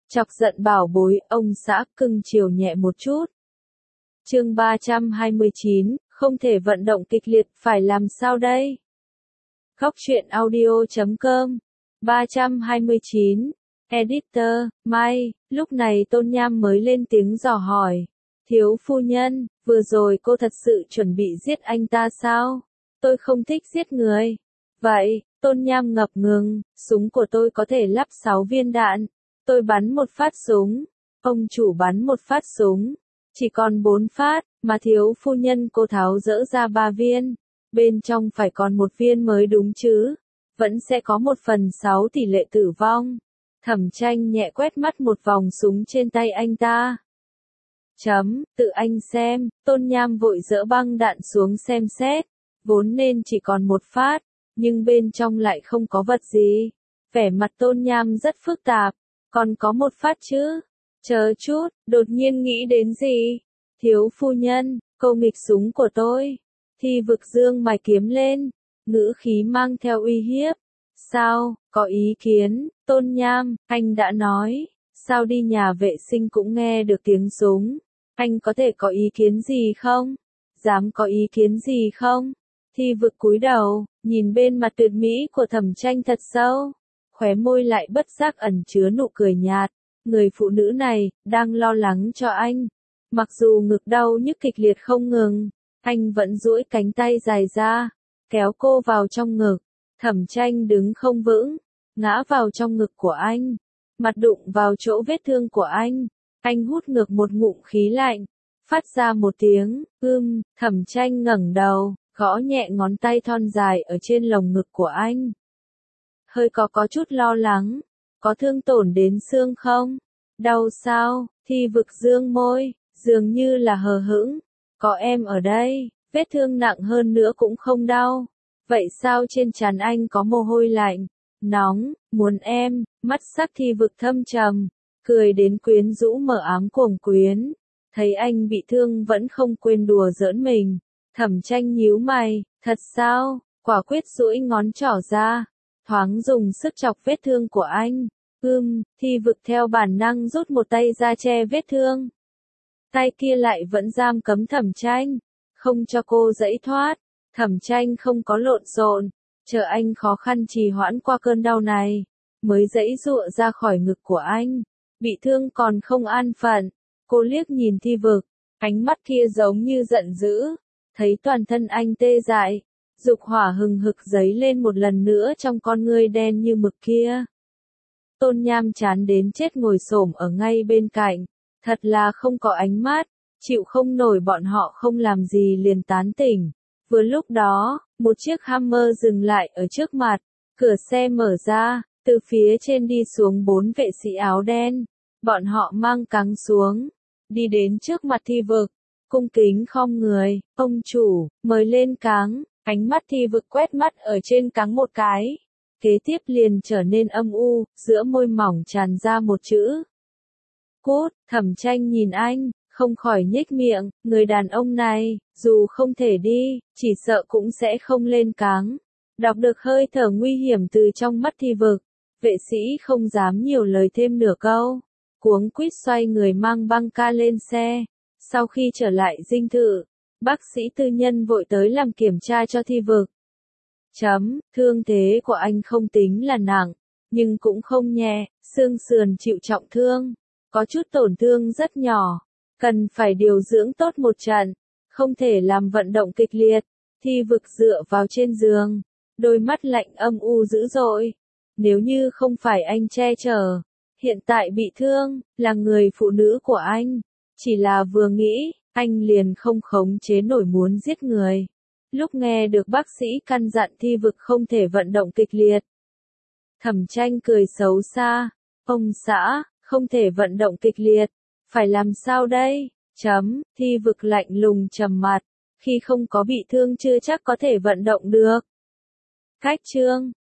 Chọc giận bảo bối, ông xã cưng chiều nhẹ một chút. Chương 329, không thể vận động kịch liệt, phải làm sao đây? Góc truyện audio.com 329. Editor, Mai, lúc này Tôn Nham mới lên tiếng dò hỏi. Thiếu phu nhân, vừa rồi cô thật sự chuẩn bị giết anh ta sao? Tôi không thích giết người. Vậy, Tôn Nham ngập ngừng, súng của tôi có thể lắp 6 viên đạn. Tôi bắn một phát súng. Ông chủ bắn một phát súng. Chỉ còn 4 phát, mà thiếu phu nhân cô tháo dỡ ra 3 viên. Bên trong phải còn 1 viên mới đúng chứ. Vẫn sẽ có 1/6 tỷ lệ tử vong. Thẩm Tranh nhẹ quét mắt một vòng súng trên tay anh ta. Tự anh xem, Tôn Nham vội dỡ băng đạn xuống xem xét. Vốn nên chỉ còn 1 phát, nhưng bên trong lại không có vật gì. Vẻ mặt Tôn Nham rất phức tạp. Còn có 1 phát chứ? Chờ chút, đột nhiên nghĩ đến gì? Thiếu phu nhân, câu nghịch súng của tôi. Thi Vực dương mày kiếm lên, ngữ khí mang theo uy hiếp. Sao, có ý kiến, Tôn Nham, anh đã nói, sao đi nhà vệ sinh cũng nghe được tiếng súng. Anh có thể có ý kiến gì không? Dám có ý kiến gì không? Thi Vực cúi đầu, nhìn bên mặt tuyệt mỹ của Thẩm Tranh thật sâu. Khóe môi lại bất giác ẩn chứa nụ cười nhạt. Người phụ nữ này, đang lo lắng cho anh. Mặc dù ngực đau nhức kịch liệt không ngừng, anh vẫn duỗi cánh tay dài ra, kéo cô vào trong ngực. Thẩm Tranh đứng không vững, ngã vào trong ngực của anh, mặt đụng vào chỗ vết thương của anh. Anh hút ngược một ngụm khí lạnh, phát ra một tiếng, Thẩm Tranh ngẩng đầu, gõ nhẹ ngón tay thon dài ở trên lồng ngực của anh. Hơi có chút lo lắng, có thương tổn đến xương không? Đau sao? Thi Vực dương môi, dường như là hờ hững. Có em ở đây, vết thương nặng hơn nữa cũng không đau. Vậy sao trên trán anh có mồ hôi lạnh, nóng, muốn em? Mắt sắc Thi Vực thâm trầm, cười đến quyến rũ mờ ám cuồng quyến. Thấy anh bị thương vẫn không quên đùa giỡn mình. Thẩm Tranh nhíu mày, thật sao? Quả quyết duỗi ngón trỏ ra, thoáng dùng sức chọc vết thương của anh. Thi Vực theo bản năng rút một tay ra che vết thương. Tay kia lại vẫn giam cấm Thẩm Tranh, không cho cô giãy thoát. Thẩm Tranh không có lộn xộn, chờ anh khó khăn trì hoãn qua cơn đau này, mới giãy giụa ra khỏi ngực của anh. Bị thương còn không an phận, cô liếc nhìn Thi Vực, ánh mắt kia giống như giận dữ. Thấy toàn thân anh tê dại, dục hỏa hừng hực dấy lên một lần nữa trong con ngươi đen như mực kia. Tôn Nham chán đến chết ngồi xổm ở ngay bên cạnh, thật là không có ánh mắt, chịu không nổi bọn họ không làm gì liền tán tỉnh. Vừa lúc đó, một chiếc Hummer dừng lại ở trước mặt, cửa xe mở ra, từ phía trên đi xuống 4 vệ sĩ áo đen. Bọn họ mang cáng xuống, đi đến trước mặt Thi Vực, cung kính khom người, ông chủ, mời lên cáng. Ánh mắt Thi Vực quét mắt ở trên cáng một cái, kế tiếp liền trở nên âm u, giữa môi mỏng tràn ra một chữ. Cút. Thẩm Tranh nhìn anh, không khỏi nhếch miệng, người đàn ông này, dù không thể đi, chỉ sợ cũng sẽ không lên cáng. Đọc được hơi thở nguy hiểm từ trong mắt Thi Vực, vệ sĩ không dám nhiều lời thêm nửa câu, cuống quýt xoay người mang băng ca lên xe. Sau khi trở lại dinh thự, bác sĩ tư nhân vội tới làm kiểm tra cho Thi Vực. Thương thế của anh không tính là nặng, nhưng cũng không nhẹ, xương sườn chịu trọng thương, có chút tổn thương rất nhỏ, cần phải điều dưỡng tốt một trận, không thể làm vận động kịch liệt. Thi Vực dựa vào trên giường, đôi mắt lạnh âm u dữ dội. Nếu như không phải anh che chở, hiện tại bị thương, là người phụ nữ của anh, chỉ là vừa nghĩ, anh liền không khống chế nổi muốn giết người. Lúc nghe được bác sĩ căn dặn Thi Vực không thể vận động kịch liệt, Thẩm Tranh cười xấu xa, ông xã, không thể vận động kịch liệt, phải làm sao đây? Thi Vực lạnh lùng trầm mặt, khi không có bị thương chưa chắc có thể vận động được. Cách chương